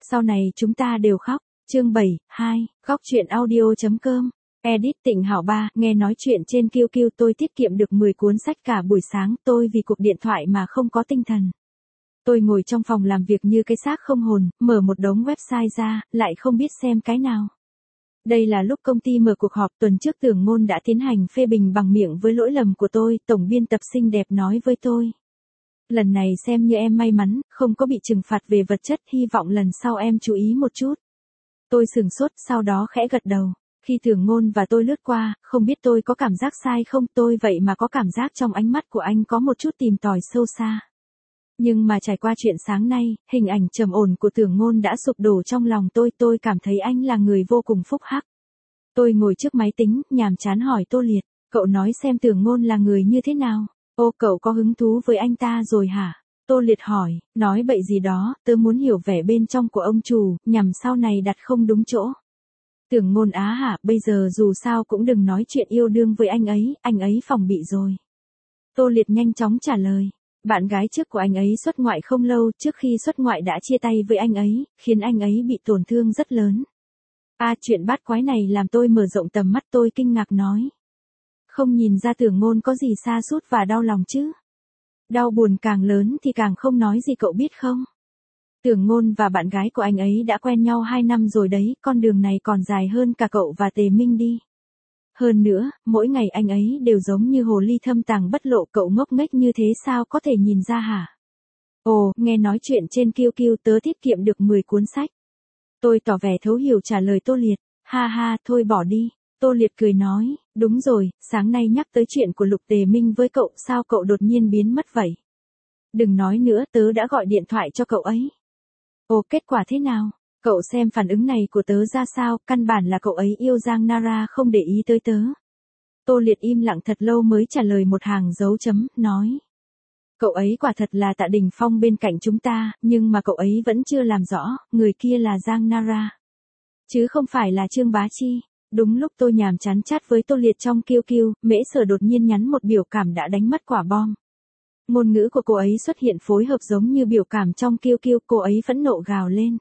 Sau này chúng ta đều khóc. Chương 7, 2, khóc chuyện audio.com. Edit Tịnh Hảo 3, nghe nói chuyện trên QQ tôi tiết kiệm được 10 cuốn sách cả buổi sáng, tôi vì cuộc điện thoại mà không có tinh thần. Tôi ngồi trong phòng làm việc như cái xác không hồn, mở một đống website ra, lại không biết xem cái nào. Đây là lúc công ty mở cuộc họp, tuần trước Tưởng Ngôn đã tiến hành phê bình bằng miệng với lỗi lầm của tôi, tổng biên tập xinh đẹp nói với tôi. Lần này xem như em may mắn, không có bị trừng phạt về vật chất, hy vọng lần sau em chú ý một chút. Tôi sửng sốt, sau đó khẽ gật đầu. Khi Tưởng Ngôn và tôi lướt qua, không biết tôi có cảm giác sai không, tôi vậy mà có cảm giác trong ánh mắt của anh có một chút tìm tòi sâu xa. Nhưng mà trải qua chuyện sáng nay, hình ảnh trầm ổn của Tưởng Ngôn đã sụp đổ trong lòng tôi cảm thấy anh là người vô cùng phúc hắc. Tôi ngồi trước máy tính, nhàm chán hỏi Tô Liệt, cậu nói xem Tưởng Ngôn là người như thế nào? Ô, cậu có hứng thú với anh ta rồi hả? Tô Liệt hỏi, nói bậy gì đó, tớ muốn hiểu vẻ bên trong của ông chủ, nhằm sau này đặt không đúng chỗ. Tưởng Ngôn á hả, bây giờ dù sao cũng đừng nói chuyện yêu đương với anh ấy phòng bị rồi. Tô Liệt nhanh chóng trả lời, bạn gái trước của anh ấy xuất ngoại không lâu, trước khi xuất ngoại đã chia tay với anh ấy, khiến anh ấy bị tổn thương rất lớn. Chuyện bát quái này làm tôi mở rộng tầm mắt, tôi kinh ngạc nói. Không nhìn ra Tưởng Ngôn có gì sa sút và đau lòng chứ. Đau buồn càng lớn thì càng không nói gì, cậu biết không? Tưởng Ngôn và bạn gái của anh ấy đã quen nhau 2 năm rồi đấy, con đường này còn dài hơn cả cậu và Tề Minh đi. Hơn nữa, mỗi ngày anh ấy đều giống như hồ ly thâm tàng bất lộ, cậu ngốc nghếch như thế sao có thể nhìn ra hả? Ồ, nghe nói chuyện trên QQ tớ tiết kiệm được 10 cuốn sách. Tôi tỏ vẻ thấu hiểu trả lời Tô Liệt, ha ha, thôi bỏ đi. Tô Liệt cười nói, đúng rồi, sáng nay nhắc tới chuyện của Lục Tề Minh với cậu, sao cậu đột nhiên biến mất vậy? Đừng nói nữa, tớ đã gọi điện thoại cho cậu ấy. Ồ, kết quả thế nào? Cậu xem phản ứng này của tớ ra sao, căn bản là cậu ấy yêu Giang Nara không để ý tới tớ. Tô Liệt im lặng thật lâu mới trả lời một hàng dấu chấm, nói. Cậu ấy quả thật là Tạ Đình Phong bên cạnh chúng ta, nhưng mà cậu ấy vẫn chưa làm rõ, người kia là Giang Nara. Chứ không phải là Trương Bá Chi. Đúng lúc tôi nhàm chán chat với Tô Liệt trong QQ, Mễ Sở đột nhiên nhắn một biểu cảm đã đánh mất quả bom. Ngôn ngữ của cô ấy xuất hiện phối hợp giống như biểu cảm trong QQ, cô ấy phẫn nộ gào lên.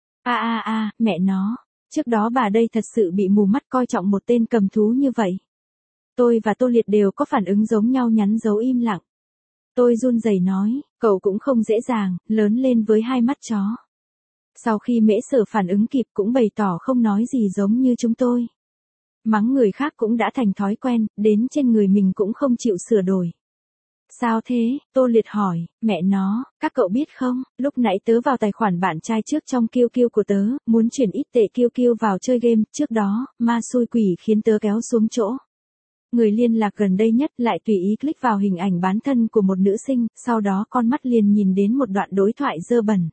Mẹ nó, trước đó bà đây thật sự bị mù mắt coi trọng một tên cầm thú như vậy. Tôi và Tô Liệt đều có phản ứng giống nhau, nhắn dấu im lặng. Tôi run rẩy nói, cậu cũng không dễ dàng, lớn lên với 2 mắt chó. Sau khi Mễ Sở phản ứng kịp cũng bày tỏ không nói gì giống như chúng tôi. Mắng người khác cũng đã thành thói quen, đến trên người mình cũng không chịu sửa đổi. Sao thế? Tô Liệt hỏi, mẹ nó, các cậu biết không, lúc nãy tớ vào tài khoản bạn trai trước trong QQ của tớ, muốn chuyển ít tệ QQ vào chơi game, trước đó, ma xui quỷ khiến tớ kéo xuống chỗ. Người liên lạc gần đây nhất lại tùy ý click vào hình ảnh bán thân của một nữ sinh, sau đó con mắt liền nhìn đến một đoạn đối thoại dơ bẩn.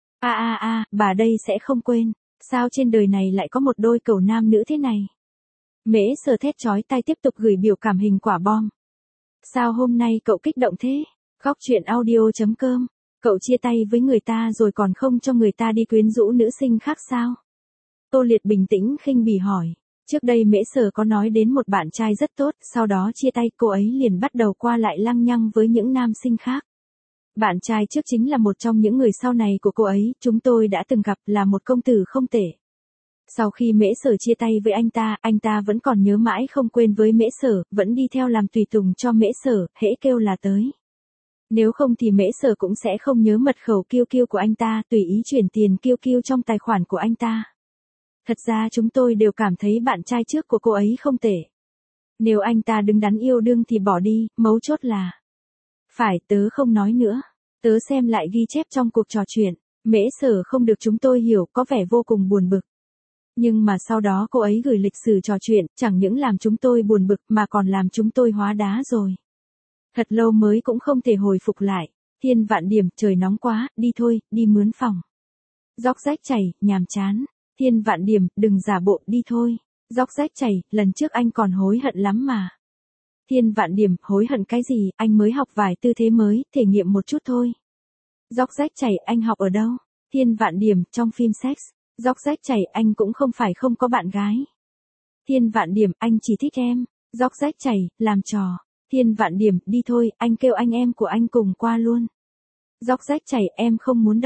Bà đây sẽ không quên, sao trên đời này lại có một đôi cẩu nam nữ thế này? Mễ Sở thét chói tai tiếp tục gửi biểu cảm hình quả bom. Sao hôm nay cậu kích động thế? Khóc chuyện audio.com. Cậu chia tay với người ta rồi còn không cho người ta đi quyến rũ nữ sinh khác sao? Tô Liệt bình tĩnh khinh bỉ hỏi. Trước đây Mễ Sở có nói đến một bạn trai rất tốt, sau đó chia tay, cô ấy liền bắt đầu qua lại lăng nhăng với những nam sinh khác. Bạn trai trước chính là một trong những người sau này của cô ấy, chúng tôi đã từng gặp, là một công tử không tệ. Sau khi Mễ Sở chia tay với anh ta vẫn còn nhớ mãi không quên với Mễ Sở, vẫn đi theo làm tùy tùng cho Mễ Sở, hễ kêu là tới. Nếu không thì Mễ Sở cũng sẽ không nhớ mật khẩu QQ của anh ta, tùy ý chuyển tiền QQ trong tài khoản của anh ta. Thật ra chúng tôi đều cảm thấy bạn trai trước của cô ấy không tệ. Nếu anh ta đứng đắn yêu đương thì bỏ đi, mấu chốt là. Phải, tớ không nói nữa. Tớ xem lại ghi chép trong cuộc trò chuyện, Mễ Sở không được chúng tôi hiểu, có vẻ vô cùng buồn bực. Nhưng mà sau đó cô ấy gửi lịch sử trò chuyện, chẳng những làm chúng tôi buồn bực mà còn làm chúng tôi hóa đá rồi. Thật lâu mới cũng không thể hồi phục lại. Thiên Vạn Điểm, trời nóng quá, đi thôi, đi mướn phòng. Dóc rách chảy, nhàm chán. Thiên Vạn Điểm, đừng giả bộ, đi thôi. Dóc rách chảy, lần trước anh còn hối hận lắm mà. Thiên Vạn Điểm, hối hận cái gì, anh mới học vài tư thế mới, thể nghiệm một chút thôi. Dóc rách chảy, anh học ở đâu? Thiên Vạn Điểm, trong phim sex. Dóc rách chảy, anh cũng không phải không có bạn gái. Thiên Vạn Điểm, anh chỉ thích em. Dóc rách chảy, làm trò. Thiên Vạn Điểm, đi thôi, anh kêu anh em của anh cùng qua luôn. Dóc rách chảy, em không muốn động.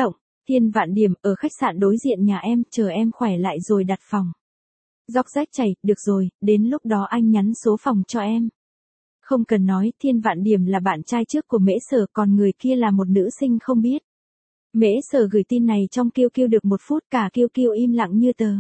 Thiên Vạn Điểm, ở khách sạn đối diện nhà em, chờ em khỏe lại rồi đặt phòng. Dốc rách chảy, được rồi, đến lúc đó anh nhắn số phòng cho em. Không cần nói, Thiên Vạn Điểm là bạn trai trước của Mễ Sở, còn người kia là một nữ sinh không biết. Mễ Sở gửi tin này trong QQ được 1 phút, cả QQ im lặng như tờ.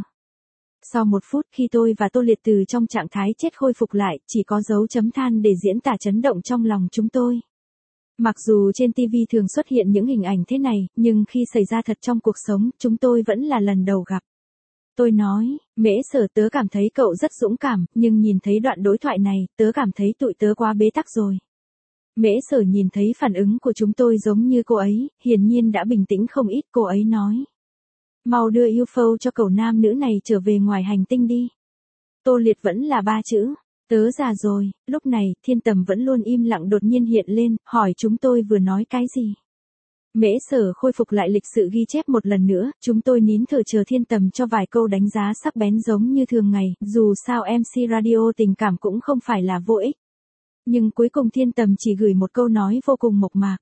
Sau 1 phút, khi tôi và Tô Liệt từ trong trạng thái chết khôi phục lại, chỉ có dấu chấm than để diễn tả chấn động trong lòng chúng tôi. Mặc dù trên TV thường xuất hiện những hình ảnh thế này, nhưng khi xảy ra thật trong cuộc sống, chúng tôi vẫn là lần đầu gặp. Tôi nói, Mễ Sở, tớ cảm thấy cậu rất dũng cảm, nhưng nhìn thấy đoạn đối thoại này, tớ cảm thấy tụi tớ quá bế tắc rồi. Mễ Sở nhìn thấy phản ứng của chúng tôi giống như cô ấy, hiển nhiên đã bình tĩnh không ít, cô ấy nói. Mau đưa UFO cho cậu nam nữ này trở về ngoài hành tinh đi. Tô Liệt vẫn là 3 chữ. Tớ già rồi, lúc này, Thiên Tầm vẫn luôn im lặng đột nhiên hiện lên, hỏi chúng tôi vừa nói cái gì. Mễ Sở khôi phục lại lịch sự ghi chép một lần nữa, chúng tôi nín thở chờ Thiên Tầm cho vài câu đánh giá sắc bén giống như thường ngày, dù sao MC radio tình cảm cũng không phải là vô ích. Nhưng cuối cùng Thiên Tầm chỉ gửi một câu nói vô cùng mộc mạc.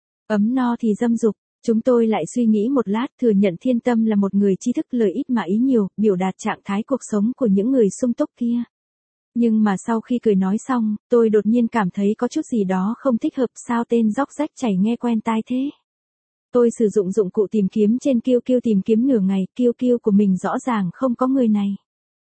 Ấm no thì dâm dục. Chúng tôi lại suy nghĩ một lát, thừa nhận Thiên Tâm là một người tri thức lời ít mà ý nhiều, biểu đạt trạng thái cuộc sống của những người sung túc kia. Nhưng mà sau khi cười nói xong, tôi đột nhiên cảm thấy có chút gì đó không thích hợp, sao tên dốc rách chảy nghe quen tai thế. Tôi sử dụng dụng cụ tìm kiếm trên QQ tìm kiếm nửa ngày, QQ của mình rõ ràng không có người này.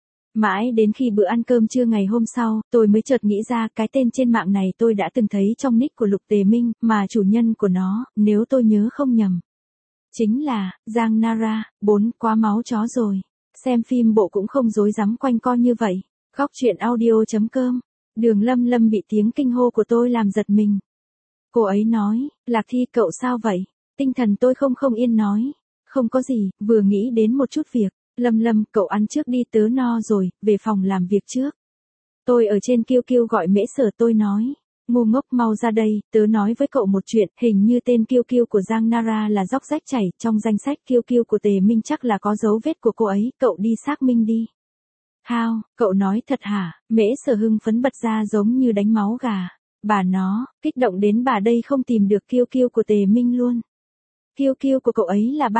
Mãi đến khi bữa ăn cơm trưa ngày hôm sau, tôi mới chợt nghĩ ra cái tên trên mạng này tôi đã từng thấy trong nick của Lục Tề Minh, mà chủ nhân của nó, nếu tôi nhớ không nhầm, chính là Giang Nara. 4, quá máu chó rồi. Xem phim bộ cũng không dối dám quanh co như vậy. Góc truyện audio.com. Đường Lâm Lâm bị tiếng kinh hô của tôi làm giật mình. Cô ấy nói, Lạc Thi cậu sao vậy? Tinh thần tôi không yên nói. Không có gì, vừa nghĩ đến một chút việc. Lâm Lâm, cậu ăn trước đi, tớ no rồi, về phòng làm việc trước. Tôi ở trên QQ gọi Mễ Sở, tôi nói. Ngu ngốc, mau ra đây, tớ nói với cậu một chuyện, hình như tên QQ của Giang Nara là dốc rách chảy, trong danh sách QQ của Tề Minh chắc là có dấu vết của cô ấy, cậu đi xác minh đi. Hao, cậu nói thật hả? Mễ Sở hưng phấn bật ra giống như đánh máu gà. Bà nó, kích động đến bà đây không tìm được QQ của Tề Minh luôn. QQ của cậu ấy là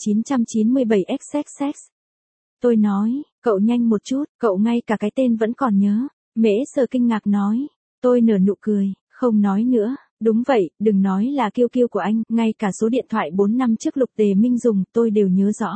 3997XXX. Tôi nói, cậu nhanh một chút, cậu ngay cả cái tên vẫn còn nhớ. Mễ Sở kinh ngạc nói. Tôi nở nụ cười, không nói nữa. Đúng vậy, đừng nói là QQ của anh, ngay cả số điện thoại 4 năm trước Lục Tề Minh dùng, tôi đều nhớ rõ.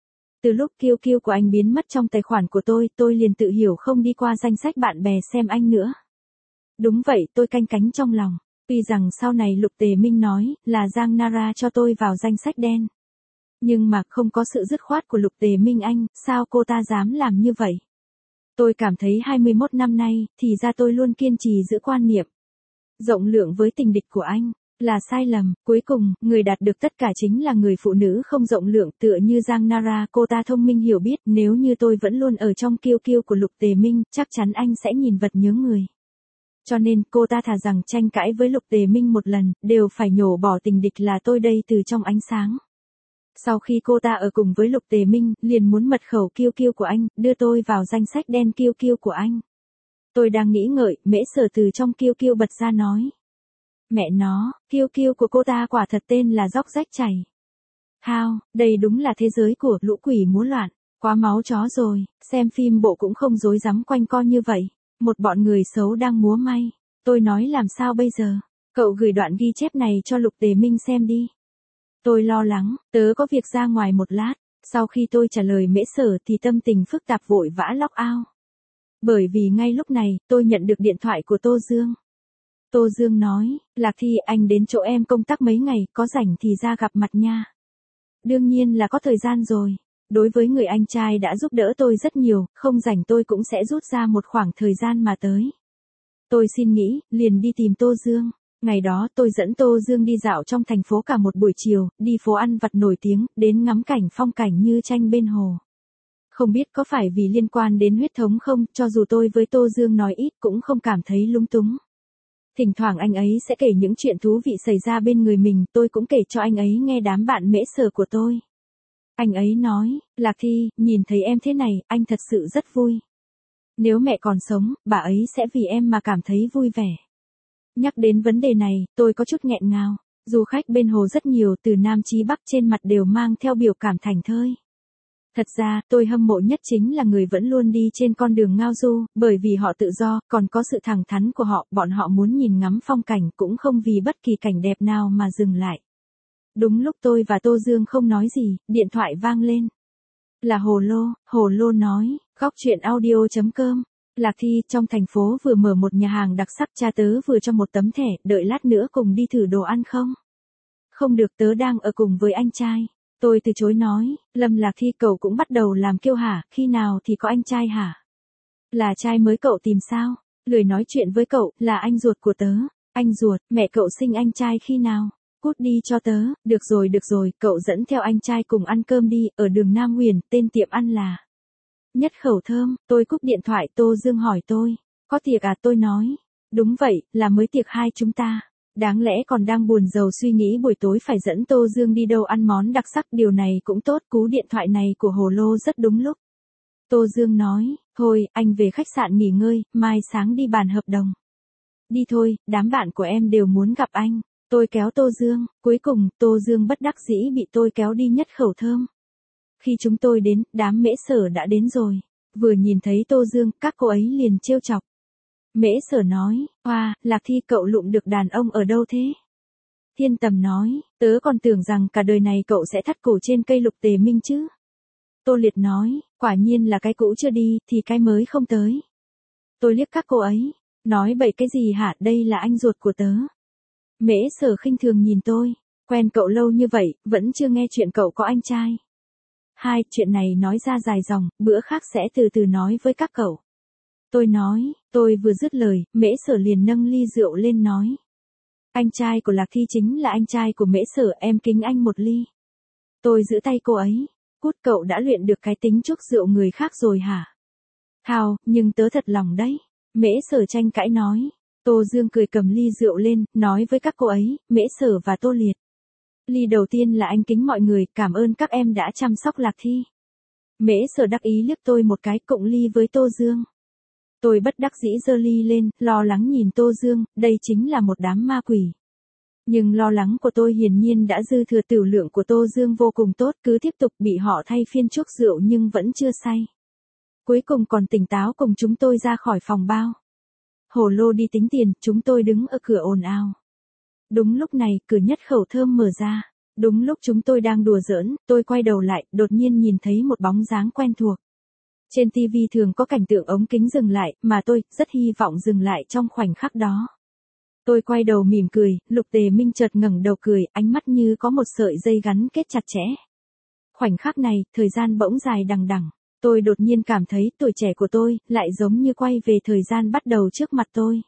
Từ lúc QQ của anh biến mất trong tài khoản của tôi liền tự hiểu không đi qua danh sách bạn bè xem anh nữa. Đúng vậy, tôi canh cánh trong lòng. Tuy rằng sau này Lục Tề Minh nói là Giang Nara cho tôi vào danh sách đen. Nhưng mà không có sự dứt khoát của Lục Tề Minh anh, sao cô ta dám làm như vậy? Tôi cảm thấy 21 năm nay, thì ra tôi luôn kiên trì giữ quan niệm rộng lượng với tình địch của anh, là sai lầm. Cuối cùng, người đạt được tất cả chính là người phụ nữ không rộng lượng, tựa như Giang Nara, cô ta thông minh hiểu biết, nếu như tôi vẫn luôn ở trong QQ của Lục Tề Minh, chắc chắn anh sẽ nhìn vật nhớ người. Cho nên, cô ta thà rằng tranh cãi với Lục Tề Minh một lần, đều phải nhổ bỏ tình địch là tôi đây từ trong ánh sáng. Sau khi cô ta ở cùng với Lục Tề Minh, liền muốn mật khẩu QQ của anh, đưa tôi vào danh sách đen QQ của anh. Tôi đang nghĩ ngợi, Mễ Sở từ trong QQ bật ra nói. Mẹ nó, QQ của cô ta quả thật tên là dốc rách chảy. Hao, đây đúng là thế giới của lũ quỷ múa loạn, quá máu chó rồi, xem phim bộ cũng không dối dám quanh co như vậy. Một bọn người xấu đang múa may. Tôi nói làm sao bây giờ? Cậu gửi đoạn ghi chép này cho Lục Tề Minh xem đi. Tôi lo lắng, tớ có việc ra ngoài một lát. Sau khi tôi trả lời Mễ Sở thì tâm tình phức tạp vội vã log out. Bởi vì ngay lúc này, tôi nhận được điện thoại của Tô Dương. Tô Dương nói, Lạc Thi, anh đến chỗ em công tác mấy ngày, có rảnh thì ra gặp mặt nha. Đương nhiên là có thời gian rồi. Đối với người anh trai đã giúp đỡ tôi rất nhiều, không rảnh tôi cũng sẽ rút ra một khoảng thời gian mà tới. Tôi xin nghỉ, liền đi tìm Tô Dương. Ngày đó tôi dẫn Tô Dương đi dạo trong thành phố cả một buổi chiều, đi phố ăn vặt nổi tiếng, đến ngắm cảnh phong cảnh như tranh bên hồ. Không biết có phải vì liên quan đến huyết thống không, cho dù tôi với Tô Dương nói ít cũng không cảm thấy lung túng. Thỉnh thoảng anh ấy sẽ kể những chuyện thú vị xảy ra bên người mình, tôi cũng kể cho anh ấy nghe đám bạn Mễ Sở của tôi. Anh ấy nói, Lạc Thi, nhìn thấy em thế này, anh thật sự rất vui. Nếu mẹ còn sống, bà ấy sẽ vì em mà cảm thấy vui vẻ. Nhắc đến vấn đề này, tôi có chút nghẹn ngào. Du khách bên hồ rất nhiều, từ Nam chí Bắc, trên mặt đều mang theo biểu cảm thảnh thơi. Thật ra, tôi hâm mộ nhất chính là người vẫn luôn đi trên con đường ngao du, bởi vì họ tự do, còn có sự thẳng thắn của họ, bọn họ muốn nhìn ngắm phong cảnh cũng không vì bất kỳ cảnh đẹp nào mà dừng lại. Đúng lúc tôi và Tô Dương không nói gì, điện thoại vang lên. Là Hồ Lô nói, góc chuyện audio.com. Lạc Thi, trong thành phố vừa mở một nhà hàng đặc sắc, cha tớ vừa cho một tấm thẻ, đợi lát nữa cùng đi thử đồ ăn không? Không được, tớ đang ở cùng với anh trai. Tôi từ chối nói, Lâm Lạc Thi, cậu cũng bắt đầu làm kiêu hả, khi nào thì có anh trai hả? Là trai mới cậu tìm sao? Lười nói chuyện với cậu, là anh ruột của tớ. Anh ruột, mẹ cậu sinh anh trai khi nào? Cút đi cho tớ. Được rồi, cậu dẫn theo anh trai cùng ăn cơm đi, ở đường Nam Huyền, tên tiệm ăn là Nhất Khẩu Thơm. Tôi cúp điện thoại, Tô Dương hỏi tôi, có tiệc à? Tôi nói, đúng vậy, là mới tiệc hai chúng ta. Đáng lẽ còn đang buồn rầu suy nghĩ buổi tối phải dẫn Tô Dương đi đâu ăn món đặc sắc, điều này cũng tốt, cú điện thoại này của Hồ Lô rất đúng lúc. Tô Dương nói, thôi, anh về khách sạn nghỉ ngơi, mai sáng đi bàn hợp đồng. Đi thôi, đám bạn của em đều muốn gặp anh. Tôi kéo Tô Dương, cuối cùng, Tô Dương bất đắc dĩ bị tôi kéo đi Nhất Khẩu Thơm. Khi chúng tôi đến, đám Mễ Sở đã đến rồi. Vừa nhìn thấy Tô Dương, các cô ấy liền trêu chọc. Mễ Sở nói, hoa, Lạc Thi, cậu lụm được đàn ông ở đâu thế? Thiên Tầm nói, tớ còn tưởng rằng cả đời này cậu sẽ thắt cổ trên cây Lục Tề Minh chứ. Tô Liệt nói, quả nhiên là cái cũ chưa đi, thì cái mới không tới. Tôi liếc các cô ấy, nói bậy cái gì hả, đây là anh ruột của tớ. Mễ Sở khinh thường nhìn tôi, quen cậu lâu như vậy, vẫn chưa nghe chuyện cậu có anh trai. Chuyện này nói ra dài dòng, bữa khác sẽ từ từ nói với các cậu. Tôi nói, tôi vừa dứt lời, Mễ Sở liền nâng ly rượu lên nói. Anh trai của Lạc Thi chính là anh trai của Mễ Sở, em kính anh một ly. Tôi giữ tay cô ấy, cút, cậu đã luyện được cái tính chúc rượu người khác rồi hả? Hào, nhưng tớ thật lòng đấy. Mễ Sở tranh cãi nói. Tô Dương cười cầm ly rượu lên, nói với các cô ấy, Mễ Sở và Tô Liệt. Ly đầu tiên là anh kính mọi người, cảm ơn các em đã chăm sóc Lạc Thi. Mễ Sở đắc ý liếc tôi một cái, cộng ly với Tô Dương. Tôi bất đắc dĩ giơ ly lên, lo lắng nhìn Tô Dương, đây chính là một đám ma quỷ. Nhưng lo lắng của tôi hiển nhiên đã dư thừa, tửu lượng của Tô Dương vô cùng tốt, cứ tiếp tục bị họ thay phiên chuốc rượu nhưng vẫn chưa say. Cuối cùng còn tỉnh táo cùng chúng tôi ra khỏi phòng bao. Hồ Lô đi tính tiền, chúng tôi đứng ở cửa ồn ào. Đúng lúc này, cửa Nhất Khẩu Thơm mở ra. Đúng lúc chúng tôi đang đùa giỡn, tôi quay đầu lại, đột nhiên nhìn thấy một bóng dáng quen thuộc. Trên TV thường có cảnh tượng ống kính dừng lại, mà tôi rất hy vọng dừng lại trong khoảnh khắc đó. Tôi quay đầu mỉm cười, Lục Tề Minh chợt ngẩng đầu cười, ánh mắt như có một sợi dây gắn kết chặt chẽ. Khoảnh khắc này, thời gian bỗng dài đằng đẵng. Tôi đột nhiên cảm thấy tuổi trẻ của tôi lại giống như quay về thời gian bắt đầu trước mặt tôi.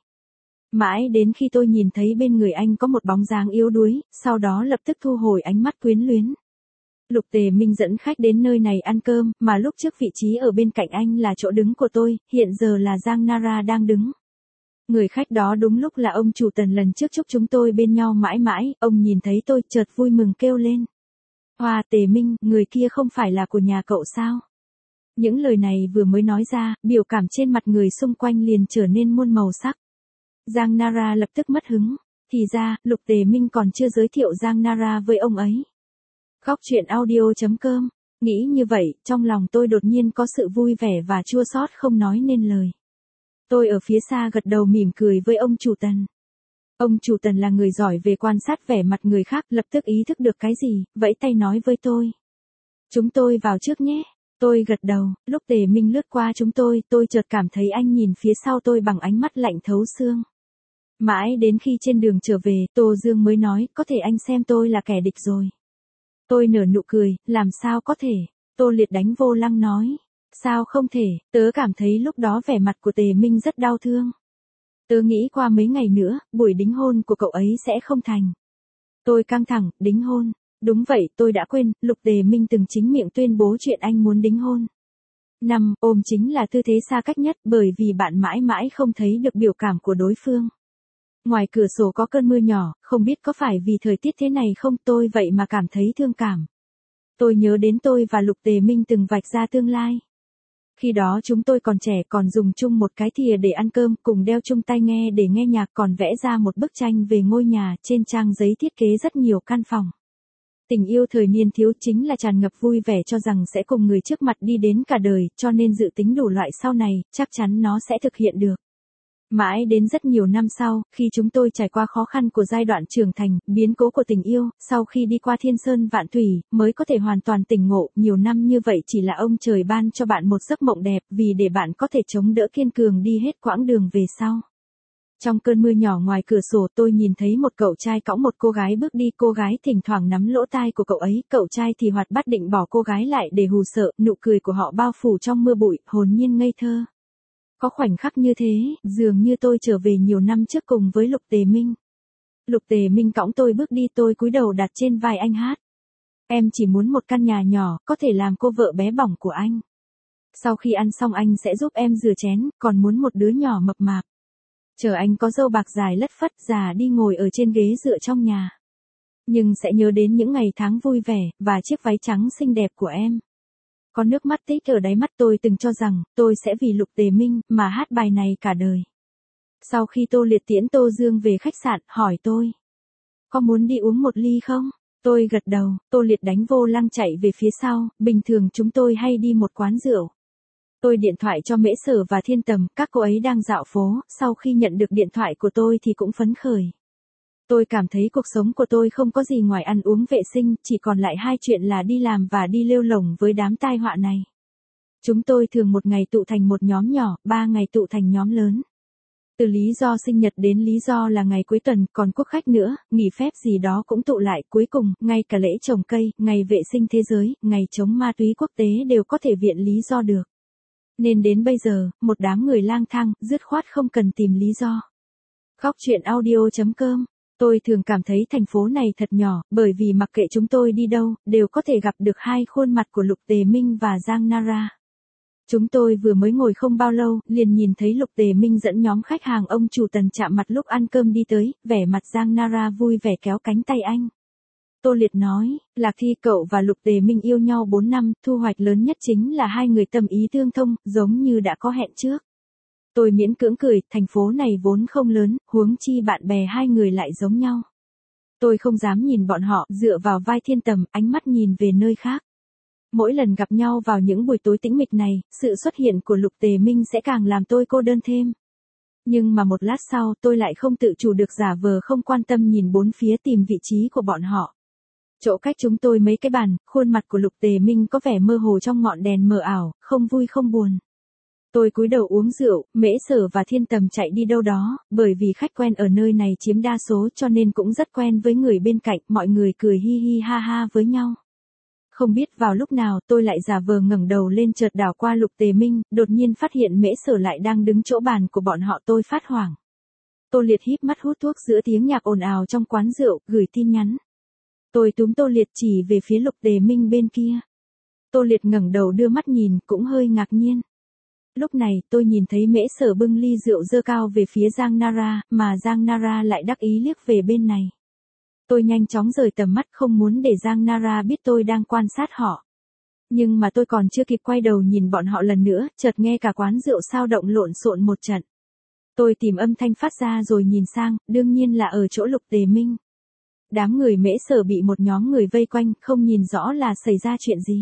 Mãi đến khi tôi nhìn thấy bên người anh có một bóng dáng yếu đuối, sau đó lập tức thu hồi ánh mắt quyến luyến. Lục Tề Minh dẫn khách đến nơi này ăn cơm, mà lúc trước vị trí ở bên cạnh anh là chỗ đứng của tôi, hiện giờ là Giang Nara đang đứng. Người khách đó đúng lúc là ông chủ Tần lần trước chúc chúng tôi bên nhau mãi mãi, ông nhìn thấy tôi chợt vui mừng kêu lên. Hoa, Tề Minh, người kia không phải là của nhà cậu sao? Những lời này vừa mới nói ra, biểu cảm trên mặt người xung quanh liền trở nên muôn màu sắc. Giang Nara lập tức mất hứng. Thì ra, Lục Tề Minh còn chưa giới thiệu Giang Nara với ông ấy. Góc chuyện audio.com. Nghĩ như vậy, trong lòng tôi đột nhiên có sự vui vẻ và chua xót không nói nên lời. Tôi ở phía xa gật đầu mỉm cười với ông chủ Tần. Ông chủ Tần là người giỏi về quan sát vẻ mặt người khác, lập tức ý thức được cái gì, vẫy tay nói với tôi. Chúng tôi vào trước nhé. Tôi gật đầu, lúc Tề Minh lướt qua chúng tôi chợt cảm thấy anh nhìn phía sau tôi bằng ánh mắt lạnh thấu xương. Mãi đến khi trên đường trở về, Tô Dương mới nói, có thể anh xem tôi là kẻ địch rồi. Tôi nở nụ cười, làm sao có thể? Tô Liệt đánh vô lăng nói. Sao không thể, tớ cảm thấy lúc đó vẻ mặt của Tề Minh rất đau thương. Tớ nghĩ qua mấy ngày nữa, buổi đính hôn của cậu ấy sẽ không thành. Tôi căng thẳng, đính hôn. Đúng vậy, tôi đã quên, Lục Tề Minh từng chính miệng tuyên bố chuyện anh muốn đính hôn. Ôm chính là tư thế xa cách nhất, bởi vì bạn mãi mãi không thấy được biểu cảm của đối phương. Ngoài cửa sổ có cơn mưa nhỏ, không biết có phải vì thời tiết thế này không, tôi vậy mà cảm thấy thương cảm. Tôi nhớ đến tôi và Lục Tề Minh từng vạch ra tương lai. Khi đó chúng tôi còn trẻ, còn dùng chung một cái thìa để ăn cơm, cùng đeo chung tai nghe để nghe nhạc, còn vẽ ra một bức tranh về ngôi nhà, trên trang giấy thiết kế rất nhiều căn phòng. Tình yêu thời niên thiếu chính là tràn ngập vui vẻ, cho rằng sẽ cùng người trước mặt đi đến cả đời, cho nên dự tính đủ loại sau này, chắc chắn nó sẽ thực hiện được. Mãi đến rất nhiều năm sau, khi chúng tôi trải qua khó khăn của giai đoạn trưởng thành, biến cố của tình yêu, sau khi đi qua thiên sơn vạn thủy, mới có thể hoàn toàn tỉnh ngộ. Nhiều năm như vậy chỉ là ông trời ban cho bạn một giấc mộng đẹp, vì để bạn có thể chống đỡ kiên cường đi hết quãng đường về sau. Trong cơn mưa nhỏ ngoài cửa sổ, tôi nhìn thấy một cậu trai cõng một cô gái bước đi. Cô gái thỉnh thoảng nắm lỗ tai của cậu ấy, cậu trai thì hoạt bát định bỏ cô gái lại để hù sợ. Nụ cười của họ bao phủ trong mưa bụi, hồn nhiên ngây thơ. Có khoảnh khắc như thế, dường như tôi trở về nhiều năm trước cùng với Lục Tề Minh. Lục Tề Minh cõng tôi bước đi, tôi cúi đầu đặt trên vai anh hát. Em chỉ muốn một căn nhà nhỏ, có thể làm cô vợ bé bỏng của anh. Sau khi ăn xong anh sẽ giúp em rửa chén, còn muốn một đứa nhỏ mập mạp. Chờ anh có râu bạc dài lất phất, già đi ngồi ở trên ghế dựa trong nhà. Nhưng sẽ nhớ đến những ngày tháng vui vẻ, và chiếc váy trắng xinh đẹp của em. Có nước mắt tích ở đáy mắt. Tôi từng cho rằng, tôi sẽ vì Lục Tề Minh, mà hát bài này cả đời. Sau khi Tô Liệt tiễn Tô Dương về khách sạn, hỏi tôi. Có muốn đi uống một ly không? Tôi gật đầu. Tô Liệt đánh vô lăng chạy về phía sau, bình thường chúng tôi hay đi một quán rượu. Tôi điện thoại cho Mễ Sở và Thiên Tầm, các cô ấy đang dạo phố, sau khi nhận được điện thoại của tôi thì cũng phấn khởi. Tôi cảm thấy cuộc sống của tôi không có gì ngoài ăn uống vệ sinh, chỉ còn lại hai chuyện là đi làm và đi lêu lổng với đám tai họa này. Chúng tôi thường một ngày tụ thành một nhóm nhỏ, 3 ngày tụ thành nhóm lớn. Từ lý do sinh nhật đến lý do là ngày cuối tuần, còn quốc khách nữa, nghỉ phép gì đó cũng tụ lại. Cuối cùng, ngay cả lễ trồng cây, ngày vệ sinh thế giới, ngày chống ma túy quốc tế đều có thể viện lý do được. Nên đến bây giờ, một đám người lang thang, dứt khoát không cần tìm lý do. Góc truyện audio.com. Tôi thường cảm thấy thành phố này thật nhỏ, bởi vì mặc kệ chúng tôi đi đâu, đều có thể gặp được hai khuôn mặt của Lục Tề Minh và Giang Nara. Chúng tôi vừa mới ngồi không bao lâu, liền nhìn thấy Lục Tề Minh dẫn nhóm khách hàng ông chủ Tần chạm mặt lúc ăn cơm đi tới, vẻ mặt Giang Nara vui vẻ kéo cánh tay anh. Tô Liệt nói, Lạc Thi, cậu và Lục Tề Minh yêu nhau 4 năm, thu hoạch lớn nhất chính là hai người tâm ý tương thông, giống như đã có hẹn trước. Tôi miễn cưỡng cười, thành phố này vốn không lớn, huống chi bạn bè hai người lại giống nhau. Tôi không dám nhìn bọn họ, dựa vào vai Thiên Tầm, ánh mắt nhìn về nơi khác. Mỗi lần gặp nhau vào những buổi tối tĩnh mịch này, sự xuất hiện của Lục Tề Minh sẽ càng làm tôi cô đơn thêm. Nhưng mà một lát sau, tôi lại không tự chủ được giả vờ không quan tâm nhìn bốn phía tìm vị trí của bọn họ. Chỗ cách chúng tôi mấy cái bàn, khuôn mặt của Lục Tề Minh có vẻ mơ hồ trong ngọn đèn mờ ảo, không vui không buồn. Tôi cúi đầu uống rượu, Mễ Sở và Thiên Tầm chạy đi đâu đó, bởi vì khách quen ở nơi này chiếm đa số cho nên cũng rất quen với người bên cạnh, mọi người cười hi hi ha ha với nhau. Không biết vào lúc nào tôi lại giả vờ ngẩng đầu lên chợt đảo qua Lục Tề Minh, đột nhiên phát hiện Mễ Sở lại đang đứng chỗ bàn của bọn họ. Tôi phát hoảng. Tô Liệt híp mắt hút thuốc giữa tiếng nhạc ồn ào trong quán rượu, gửi tin nhắn. Tôi túm Tô Liệt chỉ về phía Lục Tề Minh bên kia. Tô Liệt ngẩng đầu đưa mắt nhìn, cũng hơi ngạc nhiên. Lúc này, tôi nhìn thấy Mễ Sở bưng ly rượu dơ cao về phía Giang Nara, mà Giang Nara lại đắc ý liếc về bên này. Tôi nhanh chóng rời tầm mắt, không muốn để Giang Nara biết tôi đang quan sát họ. Nhưng mà tôi còn chưa kịp quay đầu nhìn bọn họ lần nữa, chợt nghe cả quán rượu sao động lộn xộn một trận. Tôi tìm âm thanh phát ra rồi nhìn sang, đương nhiên là ở chỗ Lục Tề Minh. Đám người Mễ Sở bị một nhóm người vây quanh, không nhìn rõ là xảy ra chuyện gì.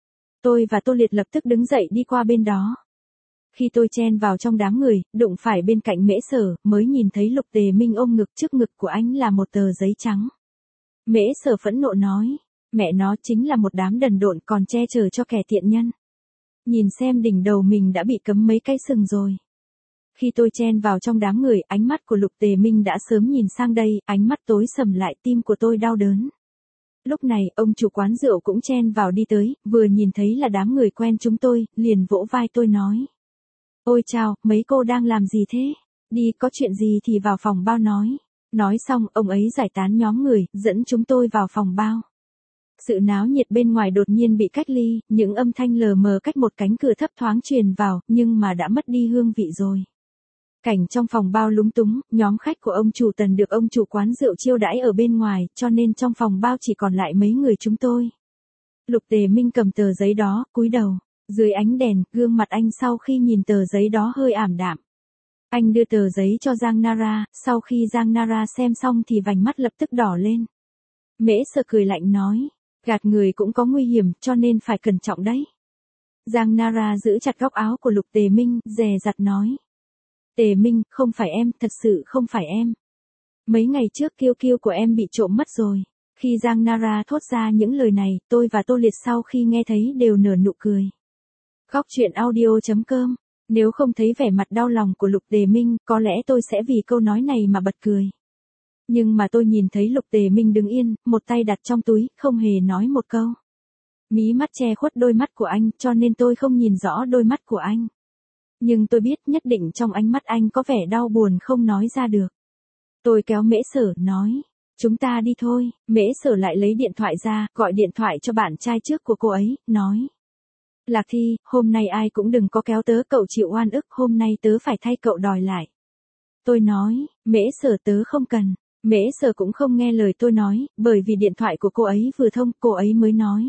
Tôi và Tô Liệt lập tức đứng dậy đi qua bên đó. Khi tôi chen vào trong đám người, đụng phải bên cạnh Mễ Sở, mới nhìn thấy Lục Tề Minh ôm ngực, trước ngực của anh là một tờ giấy trắng. Mễ Sở phẫn nộ nói, mẹ nó chính là một đám đần độn còn che chở cho kẻ tiện nhân. Nhìn xem đỉnh đầu mình đã bị cấm mấy cái sừng rồi. Khi tôi chen vào trong đám người, ánh mắt của Lục Tề Minh đã sớm nhìn sang đây, ánh mắt tối sầm lại, tim của tôi đau đớn. Lúc này, ông chủ quán rượu cũng chen vào đi tới, vừa nhìn thấy là đám người quen chúng tôi, liền vỗ vai tôi nói. Ôi chào, mấy cô đang làm gì thế? Đi, có chuyện gì thì vào phòng bao nói. Nói xong, ông ấy giải tán nhóm người, dẫn chúng tôi vào phòng bao. Sự náo nhiệt bên ngoài đột nhiên bị cách ly, những âm thanh lờ mờ cách một cánh cửa thấp thoáng truyền vào, nhưng mà đã mất đi hương vị rồi. Cảnh trong phòng bao lúng túng, nhóm khách của ông chủ Tần được ông chủ quán rượu chiêu đãi ở bên ngoài, cho nên trong phòng bao chỉ còn lại mấy người chúng tôi. Lục Tề Minh cầm tờ giấy đó, cúi đầu. Dưới ánh đèn, gương mặt anh sau khi nhìn tờ giấy đó hơi ảm đạm. Anh đưa tờ giấy cho Giang Nara, sau khi Giang Nara xem xong thì vành mắt lập tức đỏ lên. Mễ Sở cười lạnh nói, gạt người cũng có nguy hiểm cho nên phải cẩn trọng đấy. Giang Nara giữ chặt góc áo của Lục Tề Minh, dè dặt nói. Tề Minh, không phải em, thật sự không phải em. Mấy ngày trước Kiêu Kiêu của em bị trộm mất rồi. Khi Giang Nara thốt ra những lời này, tôi và Tô Liệt sau khi nghe thấy đều nở nụ cười. Góc truyện audio.com. Nếu không thấy vẻ mặt đau lòng của Lục Tề Minh, có lẽ tôi sẽ vì câu nói này mà bật cười. Nhưng mà tôi nhìn thấy Lục Tề Minh đứng yên, một tay đặt trong túi, không hề nói một câu. Mí mắt che khuất đôi mắt của anh, cho nên tôi không nhìn rõ đôi mắt của anh. Nhưng tôi biết nhất định trong ánh mắt anh có vẻ đau buồn không nói ra được. Tôi kéo Mễ Sở, nói. Chúng ta đi thôi. Mễ Sở lại lấy điện thoại ra, gọi điện thoại cho bạn trai trước của cô ấy, nói. Lạc Thi, hôm nay ai cũng đừng có kéo tớ, cậu chịu oan ức, hôm nay tớ phải thay cậu đòi lại. Tôi nói, Mễ Sở tớ không cần. Mễ Sở cũng không nghe lời tôi nói, bởi vì điện thoại của cô ấy vừa thông, cô ấy mới nói.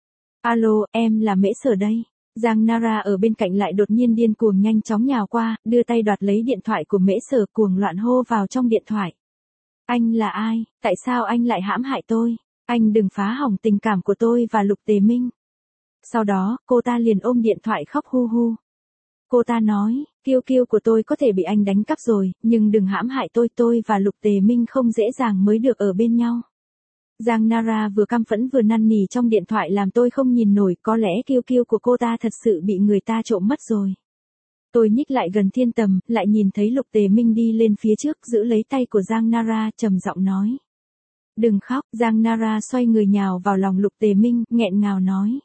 Alo, em là Mễ Sở đây. Giang Nara ở bên cạnh lại đột nhiên điên cuồng nhanh chóng nhào qua, đưa tay đoạt lấy điện thoại của Mễ Sở, cuồng loạn hô vào trong điện thoại. Anh là ai? Tại sao anh lại hãm hại tôi? Anh đừng phá hỏng tình cảm của tôi và Lục Tề Minh. Sau đó, cô ta liền ôm điện thoại khóc hu hu. Cô ta nói, Kiêu Kiêu của tôi có thể bị anh đánh cắp rồi, nhưng đừng hãm hại tôi và Lục Tề Minh không dễ dàng mới được ở bên nhau. Giang Nara vừa căm phẫn vừa năn nỉ trong điện thoại làm tôi không nhìn nổi, có lẽ Kiêu Kiêu của cô ta thật sự bị người ta trộm mất rồi. Tôi nhích lại gần thiên tầm, lại nhìn thấy Lục Tề Minh đi lên phía trước giữ lấy tay của Giang Nara, trầm giọng nói. Đừng khóc, Giang Nara xoay người nhào vào lòng Lục Tề Minh, nghẹn ngào nói.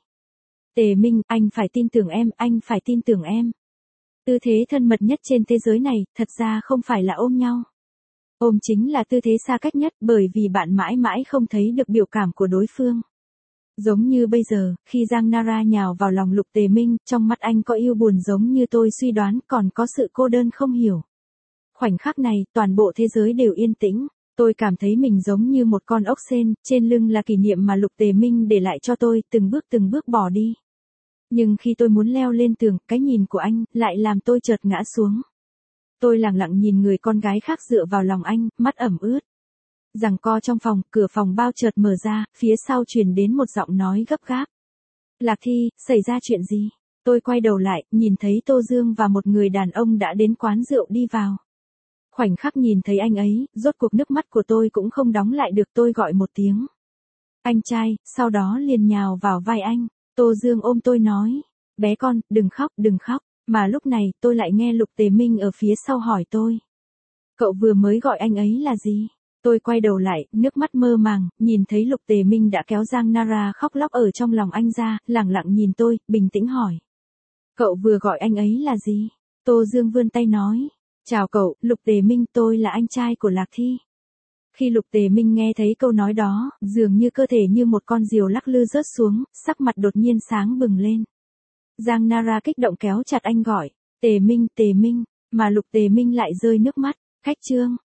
Tề Minh, anh phải tin tưởng em, anh phải tin tưởng em. Tư thế thân mật nhất trên thế giới này, thật ra không phải là ôm nhau. Ôm chính là tư thế xa cách nhất, bởi vì bạn mãi mãi không thấy được biểu cảm của đối phương. Giống như bây giờ, khi Giang Nara nhào vào lòng Lục Tề Minh, trong mắt anh có yêu buồn giống như tôi suy đoán, còn có sự cô đơn không hiểu. Khoảnh khắc này, toàn bộ thế giới đều yên tĩnh. Tôi cảm thấy mình giống như một con ốc sên, trên lưng là kỷ niệm mà Lục Tề Minh để lại cho tôi, từng bước bỏ đi. Nhưng khi tôi muốn leo lên tường, cái nhìn của anh lại làm tôi chợt ngã xuống. Tôi lặng lặng nhìn người con gái khác dựa vào lòng anh, mắt ẩm ướt. Giằng co trong phòng, cửa phòng bao chợt mở ra, phía sau truyền đến một giọng nói gấp gáp. Lạc Thi, xảy ra chuyện gì? Tôi quay đầu lại, nhìn thấy Tô Dương và một người đàn ông đã đến quán rượu đi vào. Khoảnh khắc nhìn thấy anh ấy, rốt cuộc nước mắt của tôi cũng không đóng lại được, tôi gọi một tiếng. Anh trai, sau đó liền nhào vào vai anh. Tô Dương ôm tôi nói. Bé con, đừng khóc, đừng khóc. Mà lúc này, tôi lại nghe Lục Tề Minh ở phía sau hỏi tôi. Cậu vừa mới gọi anh ấy là gì? Tôi quay đầu lại, nước mắt mơ màng, nhìn thấy Lục Tề Minh đã kéo Giang Nara khóc lóc ở trong lòng anh ra, lẳng lặng nhìn tôi, bình tĩnh hỏi. Cậu vừa gọi anh ấy là gì? Tô Dương vươn tay nói. Chào cậu, Lục Tề Minh, tôi là anh trai của Lạc Thi. Khi Lục Tề Minh nghe thấy câu nói đó, dường như cơ thể như một con diều lắc lư rớt xuống, sắc mặt đột nhiên sáng bừng lên. Giang Nara kích động kéo chặt anh gọi. Tề Minh, mà Lục Tề Minh lại rơi nước mắt. Khách trương.